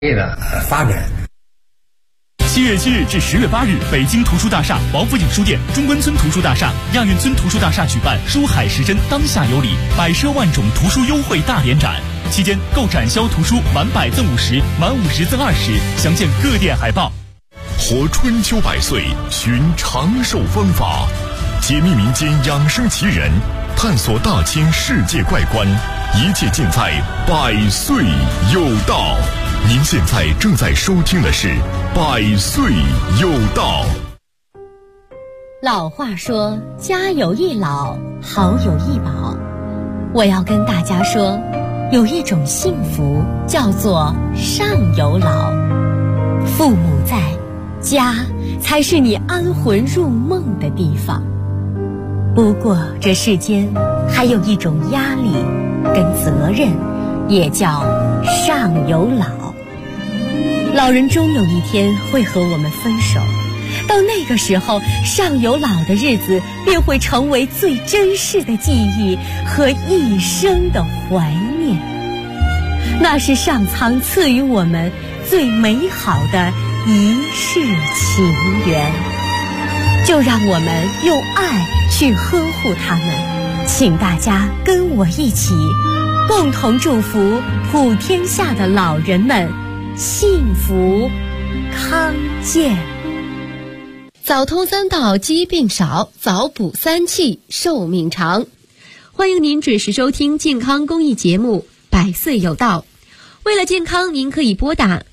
的发展。 7月7日至10月8日，北京图书大厦、王府井书店、中关村图书大厦、亚运村图书大厦举办书海时针当下有礼，百奢万种图书优惠大联展。期间购展销图书满100赠50，满50赠20，详见各店海报。 活春秋百岁，寻长寿方法，解密民间养生奇人，探索大千世界怪观，一切尽在百岁有道。您现在正在收听的是百岁有道。 老话说，家有一老，好有一宝。我要跟大家说，有一种幸福叫做上有老。父母在，家才是你安魂入梦的地方。不过这世间还有一种压力跟责任，也叫上有老。老人终有一天会和我们分手，到那个时候，上有老的日子便会成为最珍视的记忆和一生的怀念。那是上苍赐予我们最美好的一世情缘，就让我们用爱去呵护他们。请大家跟我一起，共同祝福普天下的老人们幸福康健。 早通3道，疾病少；早补3气，寿命长。欢迎您准时收听健康公益节目《百岁有道》。为了健康，您可以拨打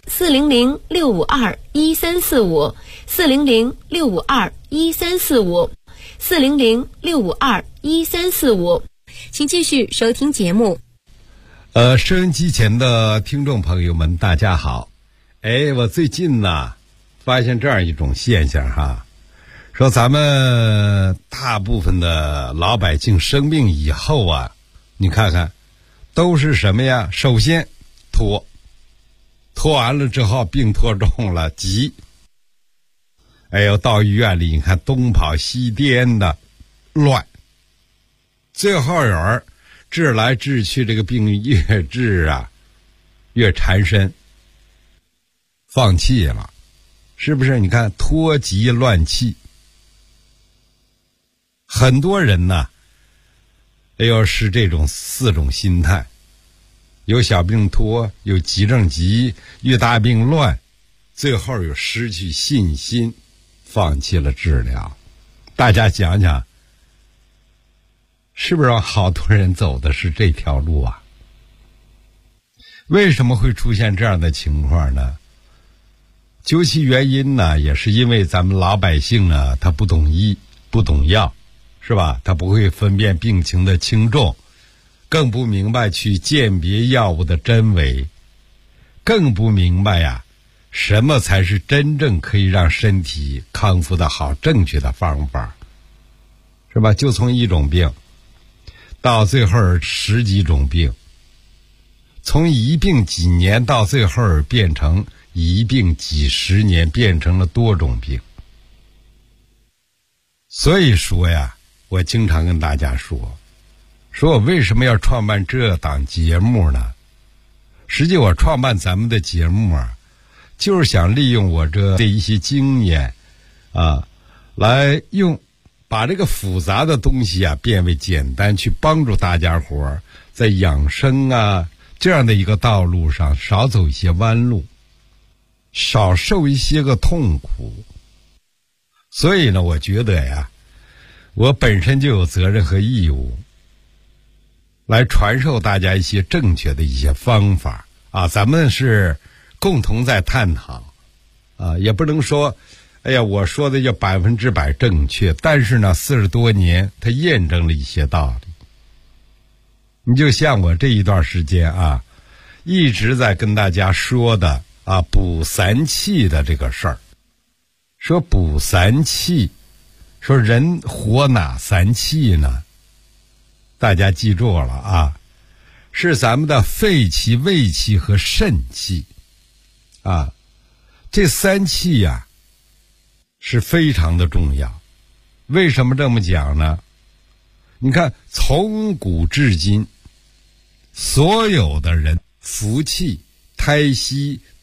400-652-1345、400-652-1345、400-652-1345。请继续收听节目。 收音机前的听众朋友们，大家好。我最近呢，发现这样一种现象哈，说咱们大部分的老百姓生病以后啊，你看看，都是什么呀？首先拖完了之后，病拖重了，急。到医院里，你看东跑西颠的，乱。最后有人治来治去，这个病越治啊越缠身，放弃了，是不是？你看拖急乱气，很多人呢是这种4种心态，有小病拖，有急症急，有大病乱，最后有失去信心，放弃了治疗。大家想想，是不是好多人走的是这条路啊？为什么会出现这样的情况呢？究其原因呢，也是因为咱们老百姓呢，他不懂医，不懂药，是吧？他不会分辨病情的轻重，更不明白去鉴别药物的真伪，更不明白呀，什么才是真正可以让身体康复的好正确的方法，是吧？就从一种病到最后10几种病，从一病几年到最后变成一病几10年，变成了多种病。所以说呀，我经常跟大家说我为什么要创办这档节目呢？实际我创办咱们的节目啊，就是想利用我这一些经验啊，来把这个复杂的东西啊变为简单，去帮助大家伙在养生啊这样的一个道路上少走一些弯路，少受一些个痛苦。所以呢，我觉得呀，我本身就有责任和义务来传授大家一些正确的一些方法啊，咱们是共同在探讨啊，也不能说我说的就100%正确，但是呢40多年它验证了一些道理。你就像我这一段时间啊，一直在跟大家说的啊，补3气的这个事儿。说补3气，说人活哪3气呢？大家记住了啊，是咱们的肺气、胃气和肾气啊，这3气呀是非常的重要。为什么这么讲呢？你看从古至今，所有的人福气、胎息、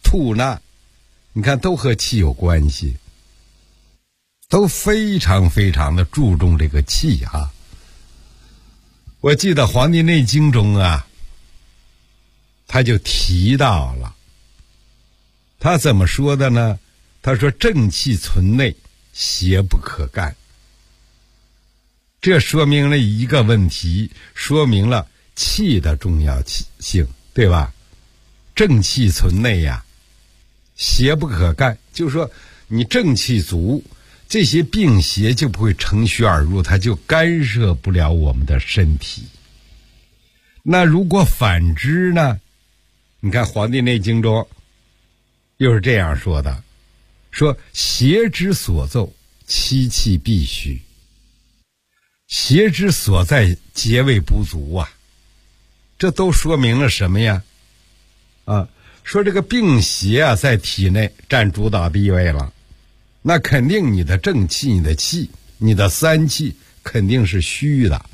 吐纳，你看都和气有关系，都非常非常的注重这个气啊。我记得《黄帝内经》中啊，他就提到了，他怎么说的呢？他说正气存内，邪不可干。这说明了一个问题，说明了气的重要性，对吧？正气存内呀，邪不可干，就是说你正气足，这些病邪就不会乘虚而入，它就干涉不了我们的身体。那如果反之呢？你看《黄帝内经》中又是这样说的，说邪之所奏，七气必虚。邪之所在，节位不足啊。这都说明了什么呀？说这个病邪啊在体内占主导地位了，那肯定你的正气、你的气、你的三气肯定是虚的。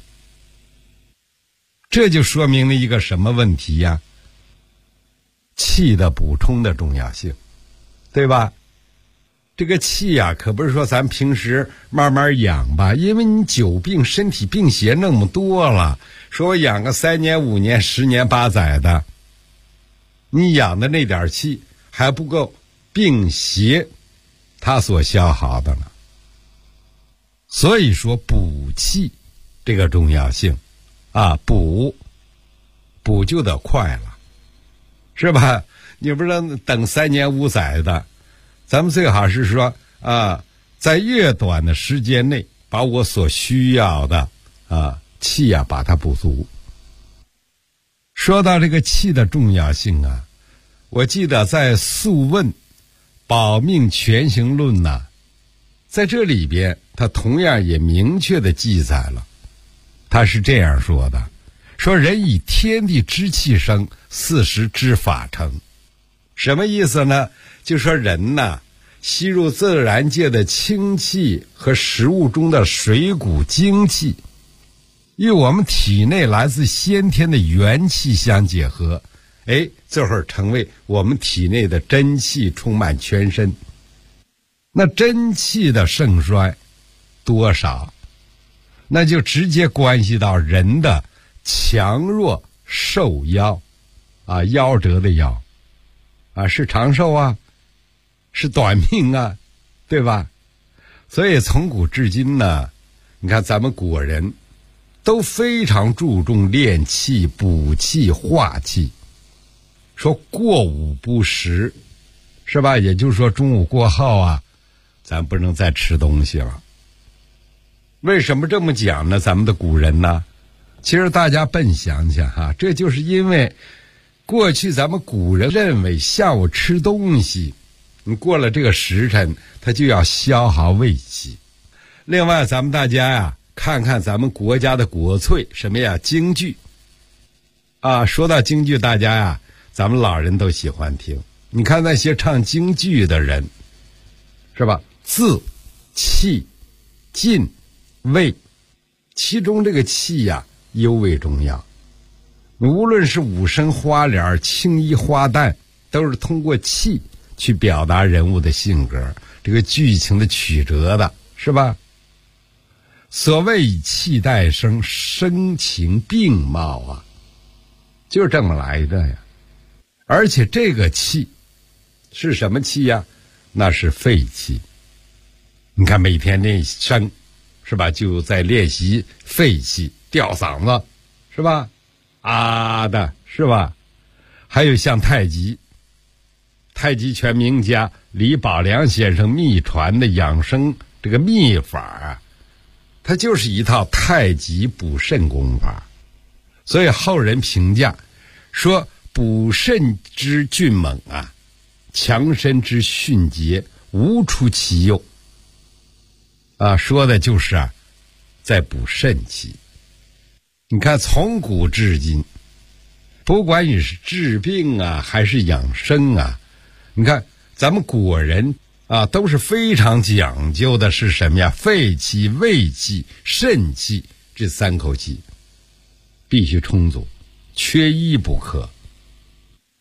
这就说明了一个什么问题呀？气的补充的重要性，对吧？这个气啊，可不是说咱平时慢慢养吧，因为你久病，身体病邪那么多了，说我养个3年5年10年8载的，你养的那点气还不够病邪它所消耗的呢。所以说补气这个重要性啊，补就得快了，是吧？你不是等3年5载的，咱们最好是说在越短的时间内把我所需要的气啊把它补足。说到这个气的重要性啊，我记得在《素问·保命全行论》呢，在这里边它同样也明确的记载了，他是这样说的，说人以天地之气生，40之法成。什么意思呢？就说人呢吸入自然界的清气和食物中的水谷精气，与我们体内来自先天的元气相结合，这会儿成为我们体内的真气充满全身。那真气的盛衰多少，那就直接关系到人的强弱寿夭夭折的夭是长寿啊，是短命啊，对吧？所以从古至今呢，你看咱们古人都非常注重练气、补气、化气。说过午不食，是吧？也就是说中午过后啊，咱不能再吃东西了。为什么这么讲呢？咱们的古人呢，其实大家笨想想这就是因为过去咱们古人认为下午吃东西，你过了这个时辰，它就要消耗胃气。另外咱们大家看看咱们国家的国粹，什么呀？京剧说到京剧，大家咱们老人都喜欢听。你看那些唱京剧的人，是吧？字、气、劲、味，其中这个气尤为重要。无论是武生花脸、青衣花旦，都是通过气去表达人物的性格，这个剧情的曲折的，是吧？所谓以气代声，声情并茂就是这么来的呀。而且这个气是什么气呀？那是肺气。你看每天练声，是吧？就在练习肺气，吊嗓子，是吧？的，是吧？还有像太极拳名家李宝良先生秘传的养生这个秘法它就是一套太极补肾功法。所以后人评价说，补肾之俊猛强身之迅捷，无出其右说的就是在补肾气。你看从古至今，不管你是治病还是养生你看咱们古人都是非常讲究的是什么呀？肺气、胃气、肾气这3口气必须充足，缺一不可。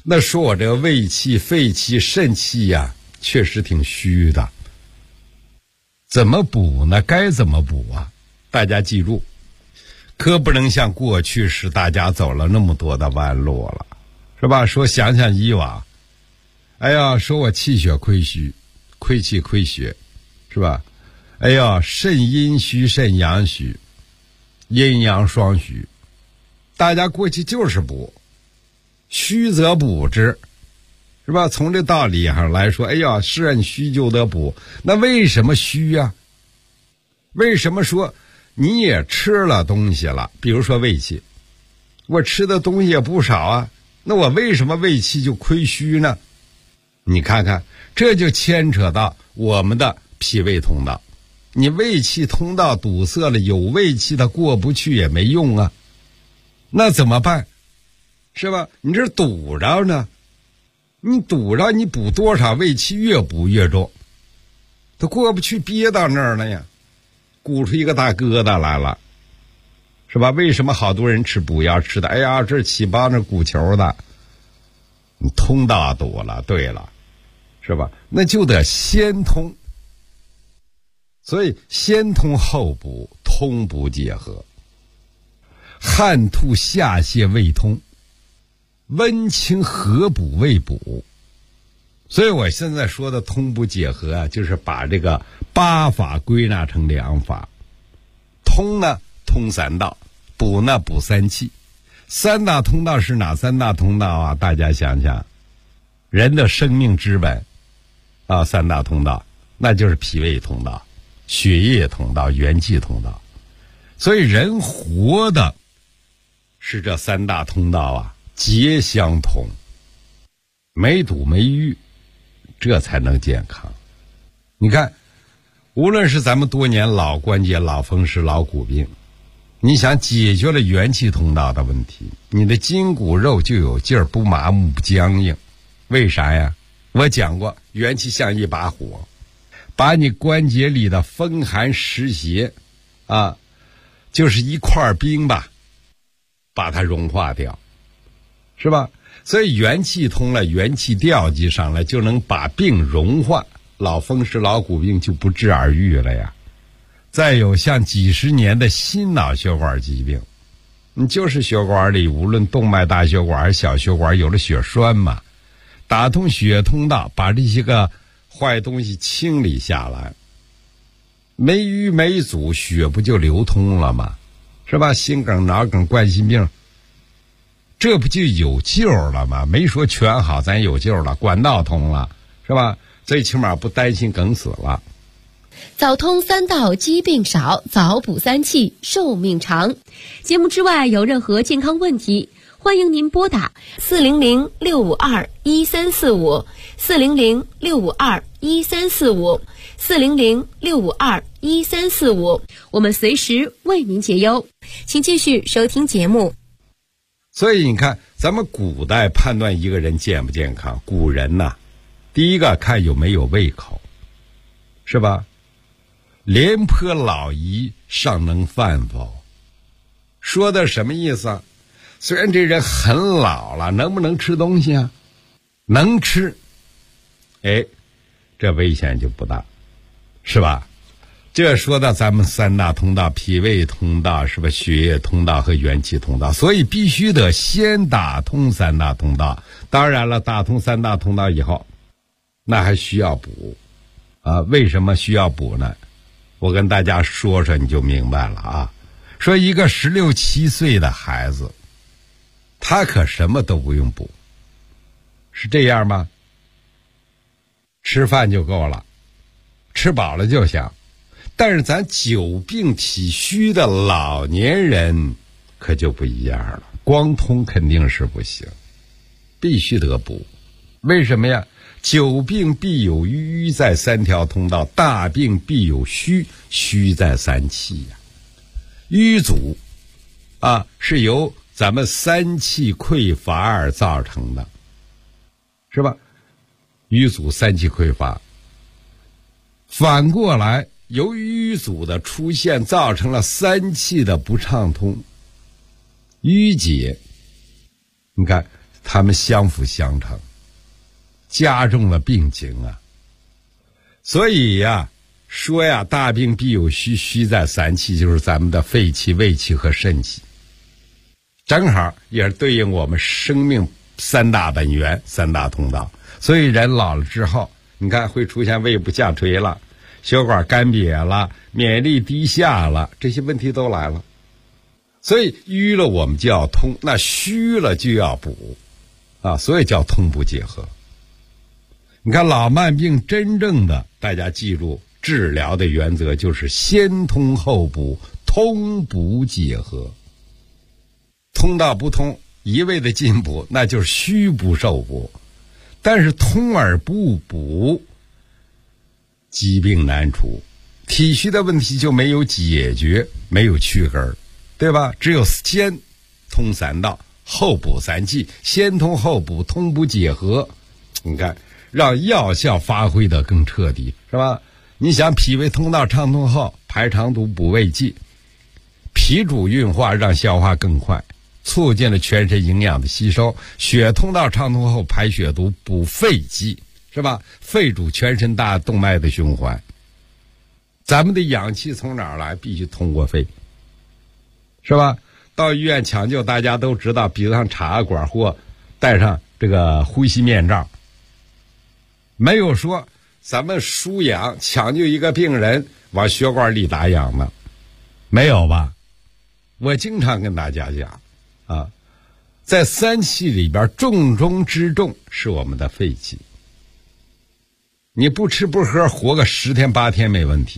那说我这个胃气、肺气、肾气呀，确实挺虚的。怎么补呢？该怎么补啊？大家记住，可不能像过去时大家走了那么多的弯路了，是吧？说想想以往，哎呀，说我气血亏虚，亏气亏血，是吧？哎呀，肾阴虚，肾阳虚，阴阳双虚。大家过去就是补，虚则补之，是吧？从这道理上来说，哎呀，肾虚就得补。那为什么虚呀？为什么说你也吃了东西了？比如说胃气，我吃的东西也不少啊，那我为什么胃气就亏虚呢？你看看，这就牵扯到我们的脾胃通道。你胃气通道堵塞了，有胃气它过不去也没用啊。那怎么办？是吧？你这堵着呢，你堵着，你补多少胃气越补越重，它过不去，憋到那儿了呀，鼓出一个大疙瘩来了，是吧？为什么好多人吃补药吃的，哎呀，这起包那鼓球的，你通道堵了，对了，是吧？那就得先通，所以先通后补，通补结合。汗吐下泻胃通，温清和补胃补。所以我现在说的通补结合啊，就是把这个8法归纳成2法。通呢，通3道；补呢，补3气。3大通道是哪3大通道啊？大家想想，人的生命之本啊，3大通道，那就是脾胃通道、血液通道、元气通道。所以人活的是这3大通道啊，皆相通，没堵没淤，这才能健康。你看，无论是咱们多年老关节、老风湿、老骨病，你想解决了元气通道的问题，你的筋骨肉就有劲儿，不麻木不僵硬。为啥呀？我讲过，元气像一把火，把你关节里的风寒湿邪啊，就是一块冰吧，把它融化掉，是吧？所以元气通了，元气调集上来，就能把病融化，老风湿老骨病就不治而愈了呀。再有像几十年的心脑血管疾病，你就是血管里无论动脉大血管还是小血管有了血栓嘛，打通血通道，把这些个坏东西清理下来，没淤没阻，血不就流通了吗？是吧？心梗、脑梗、冠心病，这不就有救了吗？没说全好，咱有救了，管道通了，是吧？最起码不担心梗死了。 早通3道，疾病少；早补3气，寿命长。节目之外有任何健康问题，欢迎您拨打400-652-1345 400-652-1345 400-652-1345，我们随时为您解忧。请继续收听节目。 所以你看，咱们古代判断一个人健不健康，古人呐，第一个看有没有胃口，是吧？廉颇老矣，尚能饭否？说的什么意思啊？虽然这人很老了，能不能吃东西啊？能吃，哎，这危险就不大，是吧？这说到咱们3大通道，脾胃通道，是吧？血液通道和元气通道，所以必须得先打通3大通道。当然了，打通3大通道以后，那还需要补啊？为什么需要补呢？我跟大家说说你就明白了啊。说一个16、17岁的孩子，他可什么都不用补，是这样吗？吃饭就够了，吃饱了就行。但是咱久病体虚的老年人可就不一样了，光通肯定是不行，必须得补。为什么呀？久病必有瘀，在3条通道；大病必有虚，虚在3气呀。瘀阻啊，是由咱们3气匮乏而造成的，是吧？瘀阻3气匮乏，反过来由于瘀阻的出现，造成了3气的不畅通。瘀结，你看它们相辅相成，加重了病情啊。所以呀，说呀，大病必有虚，虚在三气，就是咱们的肺气、胃气和肾气，正好也是对应我们生命三大本源、三大通道。所以人老了之后，你看会出现胃部下垂了、血管干瘪了、免疫力低下了，这些问题都来了。所以瘀了我们就要通，那虚了就要补啊，所以叫通补结合。你看老慢病真正的大家记住治疗的原则就是先通后补，通补结合。通道不通，一味的进补，那就是虚不受补。但是通而不补，疾病难除，体虚的问题就没有解决，没有去根，对吧？只有先通三道，后补三气，先通后补，通补结合。你看让药效发挥得更彻底，是吧？你想脾胃通道畅通后，排肠毒补胃气，脾主运化，让消化更快，促进了全身营养的吸收。血通道畅通后，排血毒补肺气，是吧？肺主全身大动脉的循环。咱们的氧气从哪儿来？必须通过肺，是吧？到医院抢救，大家都知道鼻子上插个管或戴上这个呼吸面罩，没有说咱们输氧抢救一个病人往血管里打氧的，没有吧？我经常跟大家讲啊，在三气里边重中之重是我们的肺气。你不吃不喝活个10天8天没问题，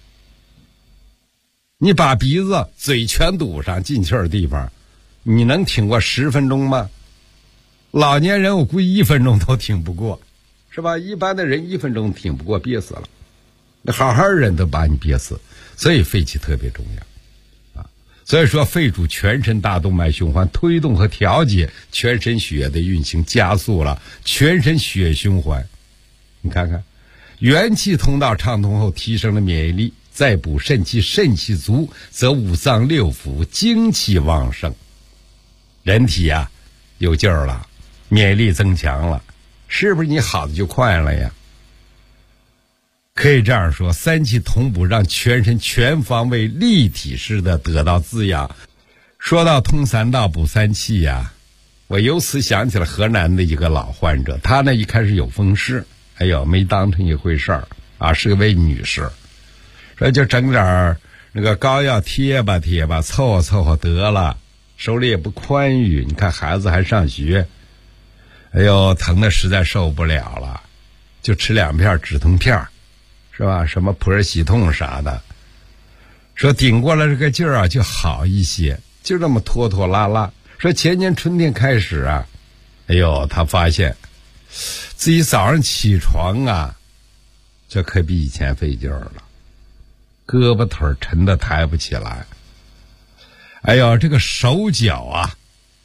你把鼻子嘴全堵上进气儿的地方，你能挺过10分钟吗？老年人我估计1分钟都挺不过，是吧？一般的人1分钟挺不过，憋死了。那好好人都把你憋死，所以肺气特别重要啊。所以说肺主全身大动脉循环，推动和调节全身血液的运行，加速了全身血液循环。你看看，元气通道畅通后，提升了免疫力，再补肾气，肾气足，则五脏六腑精气旺盛，人体啊有劲儿了，免疫力增强了，是不是你好的就快了呀？可以这样说，三气同补让全身全方位立体式的得到滋养。说到通三道补三气呀，我由此想起了河南的一个老患者，他呢一开始有风湿，哎呦没当成一回事儿啊，是个位女士，说就整点那个膏药贴吧贴吧，凑合凑合得了，手里也不宽裕，你看孩子还上学，哎呦疼的实在受不了了，就吃2片止疼片，是吧？什么普洱喜痛啥的，说顶过了这个劲儿啊就好一些，就这么拖拖拉拉。说前年春天开始啊，哎呦他发现自己早上起床啊，这可比以前费劲儿了，胳膊腿沉的抬不起来，哎呦这个手脚啊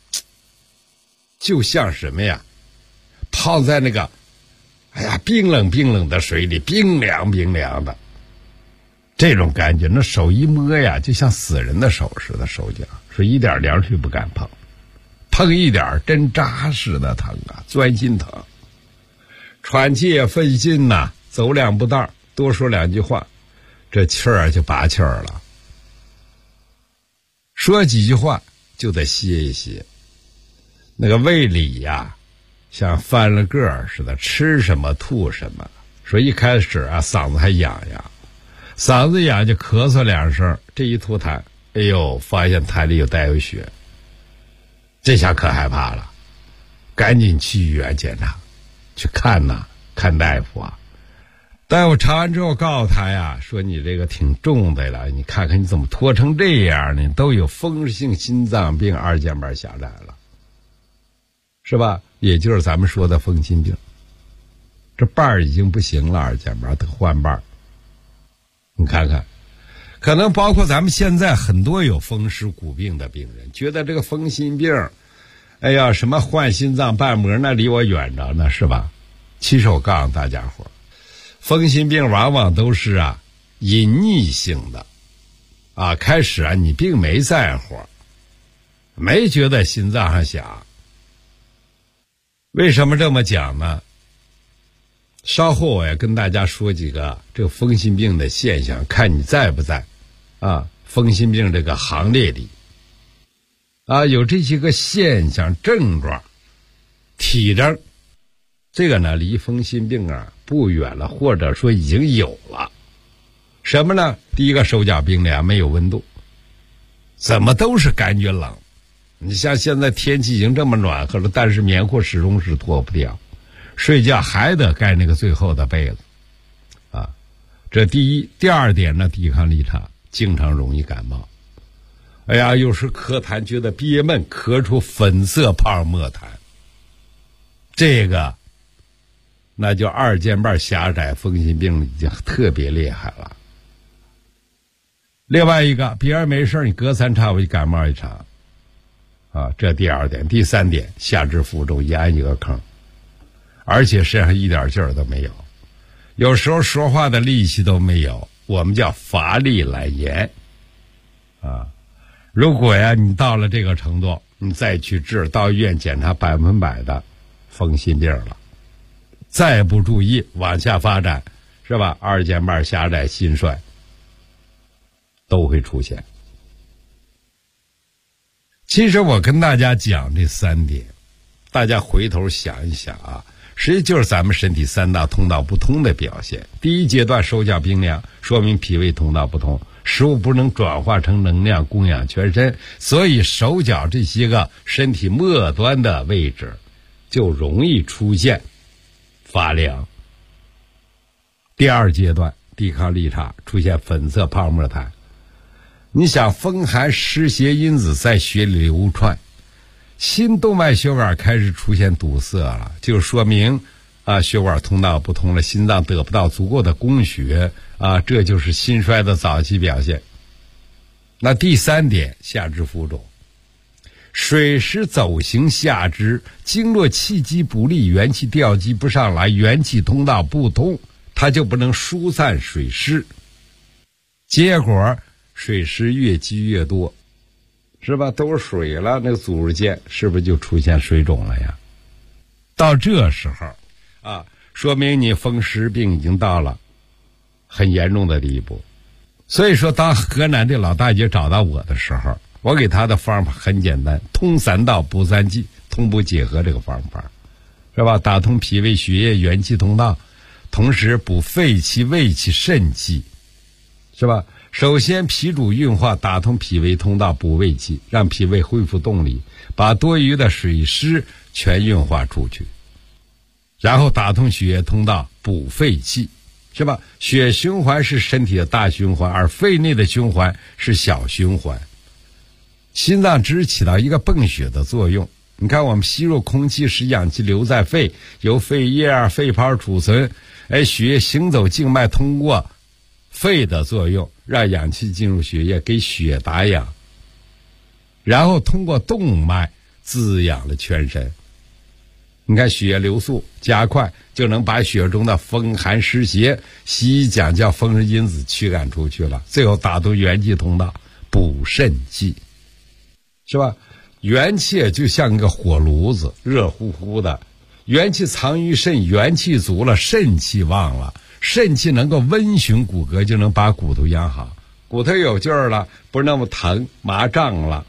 就像什么呀，泡在那个哎呀冰冷冰冷的水里，冰凉冰凉的这种感觉，那手一摸呀就像死人的手似的，手脚说一点凉水不敢碰，碰一点真扎实的疼啊，钻心疼，喘气也费劲呐，走2步道多说2句话，这气儿就拔气儿了，说几句话就得歇一歇，那个胃里呀像翻了个儿似的，吃什么吐什么。说一开始啊嗓子还痒痒，嗓子痒就咳嗽2声，这一吐痰，哎呦发现痰里带有血，这下可害怕了，赶紧去医院检查，去看呐，看大夫啊。大夫查完之后告诉他呀，说你这个挺重的了，你看看你怎么拖成这样呢，都有风湿性心脏病2尖瓣狭窄了，是吧？也就是咱们说的风心病，这瓣儿已经不行了，2尖瓣得换瓣儿。你看看，可能包括咱们现在很多有风湿骨病的病人，觉得这个风心病，哎呀，什么换心脏瓣膜，那离我远着呢，是吧？其实我告诉大家伙，风心病往往都是啊隐匿性的啊，开始啊你并没在乎，没觉得心脏上响， 为什么这么讲呢？稍后我要跟大家说几个这个风心病的现象，看你在不在风心病这个行列里有这些个现象症状体征，这个呢离风心病不远了，或者说已经有了。什么呢？第一个，手脚冰凉，没有温度，怎么都是感觉冷。你像现在天气已经这么暖和了，但是棉裤始终是脱不掉，睡觉还得盖那个最厚的被子这第一。第二点呢，抵抗力差，经常容易感冒。有时咳痰觉得憋闷，咳出粉色泡沫痰，这个那就二尖瓣狭窄风心病已经特别厉害了。另外一个，别人没事你隔三差五感冒一场这第二点。第三点，下肢浮肿，一按一个坑，而且身上一点劲儿都没有，有时候说话的力气都没有，我们叫乏力懒言如果你到了这个程度，你再去治，到医院检查100%的风心病了，再不注意往下发展，是吧？二尖瓣狭窄、心衰都会出现。其实我跟大家讲这3点，大家回头想一想实际就是咱们身体3大通道不通的表现。第一阶段手脚冰凉，说明脾胃通道不通，食物不能转化成能量供养全身，所以手脚这些个身体末端的位置就容易出现发凉。第二阶段抵抗力差，出现粉色泡沫痰。你想，风寒湿邪因子在血里流窜，心动脉血管开始出现堵塞了，就说明血管通道不通了，心脏得不到足够的供血这就是心衰的早期表现。那第3点，下肢浮肿，水湿走行下肢，经络气机不利，元气调集不上来，元气通道不通，它就不能疏散水湿，结果水湿越积越多，是吧？都是水了，那个组织间是不是就出现水肿了呀？到这时候说明你风湿病已经到了很严重的地步。所以说，当河南的老大姐找到我的时候，我给她的方法很简单，通3道补3气，同步结合这个方法，是吧？打通脾胃血液元气通道，同时补肺气、胃气、肾气，是吧？首先脾主运化，打通脾胃通道，补胃气，让脾胃恢复动力，把多余的水湿全运化出去，然后打通血液通道，补肺气，是吧？血循环是身体的大循环，而肺内的循环是小循环。心脏只起到一个泵血的作用。你看，我们吸入空气使氧气留在肺，由肺叶肺泡储存，血液行走静脉通过肺的作用，让氧气进入血液，给血打氧，然后通过动脉滋养了全身。你看，血液流速加快，就能把血中的风寒湿邪，西医讲叫风湿因子驱赶出去了，最后打通元气通道，补肾气，是吧？元气就像个火炉子，热乎乎的，元气藏于肾，元气足了，肾气旺了，肾气能够温煦骨骼，就能把骨头养好，骨头有劲儿了，不是那么疼麻胀了。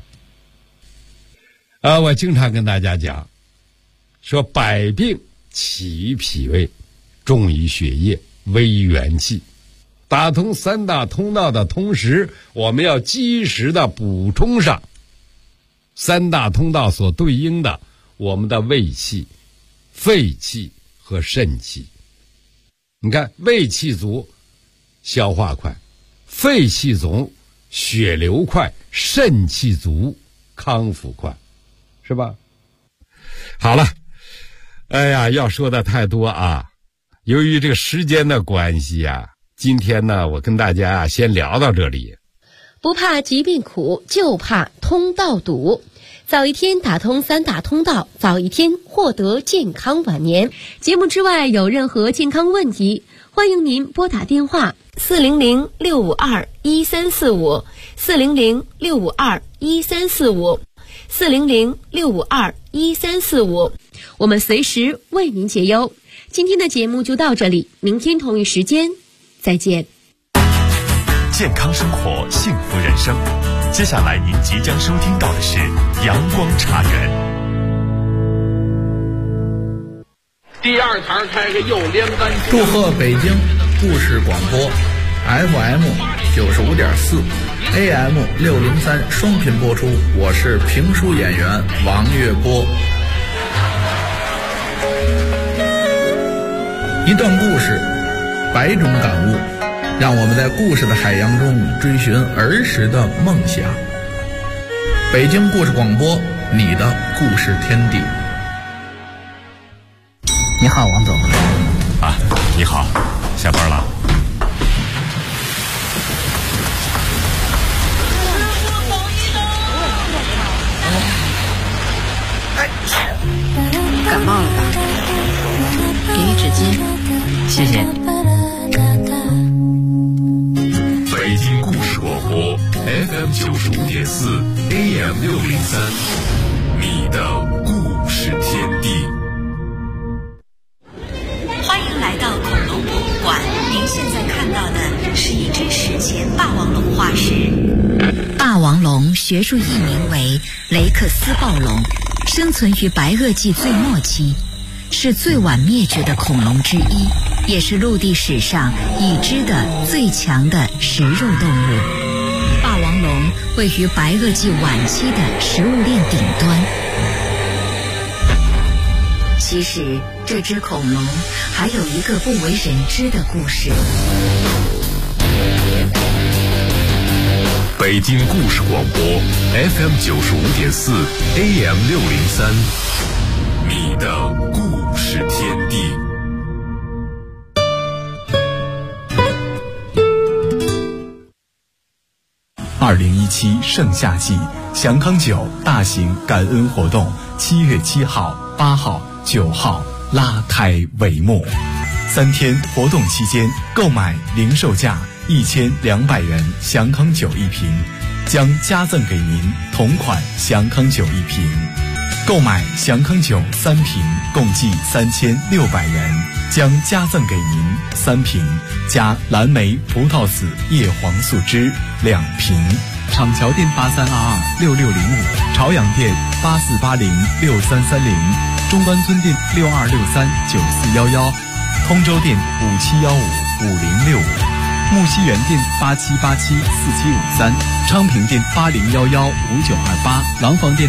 我经常跟大家讲，说百病起于脾胃，重于血液，微于元气。打通3大通道的同时，我们要及时的补充上3大通道所对应的我们的胃气、肺气和肾气。你看，胃气足，消化快；肺气足，血流快；肾气足，康复快，是吧？好了，要说的太多由于这个时间的关系今天呢，我跟大家先聊到这里。 不怕疾病苦，就怕通道堵。早一天打通3大通道，早一天获得健康晚年。节目之外有任何健康问题，欢迎您拨打电话400-652-1345 400-652-1345 400-652-1345。 我们随时为您解忧。今天的节目就到这里，明天同一时间再见。 健康生活，幸福人生。接下来您即将收听到的是阳光茶园。 第二堂开个右连杆。 祝贺北京故事广播 FM 95.4 AM 603双频播出，我是评书演员王月波。一段故事，百种感悟，让我们在故事的海洋中追寻儿时的梦想。北京故事广播，你的故事天地。 你好，王总。 啊，你好，下班了。 感冒了吧？给你纸巾，谢谢。 北京故事广播 FM 95.4 AM 603，你的故事天地。 欢迎来到恐龙博物馆，您现在看到的是一只史前霸王龙化石。霸王龙学术译名为雷克斯暴龙，生存于白垩纪最末期，是最晚灭绝的恐龙之一，也是陆地史上已知的最强的食肉动物。霸王龙位于白垩纪晚期的食物链顶端。其实这只恐龙还有一个不为人知的故事。 北京故事广播 FM 95.4 AM 603，你的故事天地。 2017盛夏季祥康酒大型感恩活动7月7号、8号、9号拉开帷幕。3天活动期间，购买零售价1200元祥康酒1瓶，将加赠给您同款祥康酒1瓶。购买祥康酒3瓶，共计3600元，将加赠给您3瓶加蓝莓葡萄籽叶黄素汁2瓶。厂桥店83226605，朝阳店84806330，中关村店62639411，通州店57155065，木樨园店87874753，昌平店80115928，廊坊店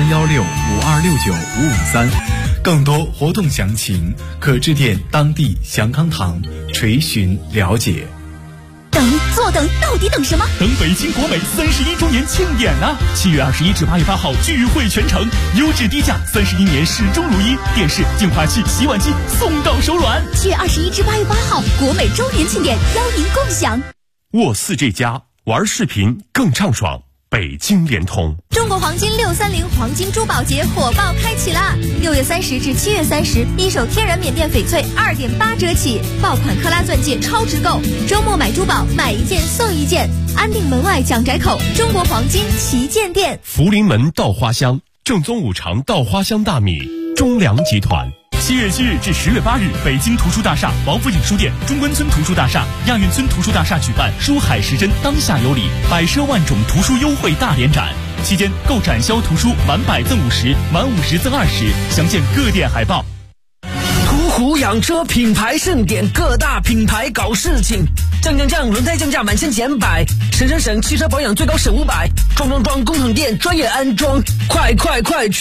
031652695553。更多活动详情可致电当地祥康堂垂询了解。 坐等，到底等什么？ 等北京国美31周年庆典啊！7月21至8月8号聚会全城，优质低价，31年始终如一，电视、净化器、洗碗机送到手软。 7月21至8月8号，国美周年庆典，邀您共享。 沃4这家玩视频更畅爽。北京联通中国黄金630黄金珠宝节火爆开启啦！6月30至7月30，一手天然缅甸翡翠2.8折起，爆款克拉钻戒超值购，周末买珠宝买1件送1件，安定门外蒋宅口中国黄金旗舰店。 福临门稻花香，正宗5常稻花香大米，中粮集团。7月7日至10月8日，北京图书大厦、王府井书店、中关村图书大厦、亚运村图书大厦举办书海时针当下有礼，百奢万种图书优惠大联展。期间购展销图书满100赠50，满50赠20，详见各店海报。 途虎养车品牌盛典，各大品牌搞事情，降，轮胎降价满1000减100，省，汽车保养最高省500，装，工厂店专业安装，快去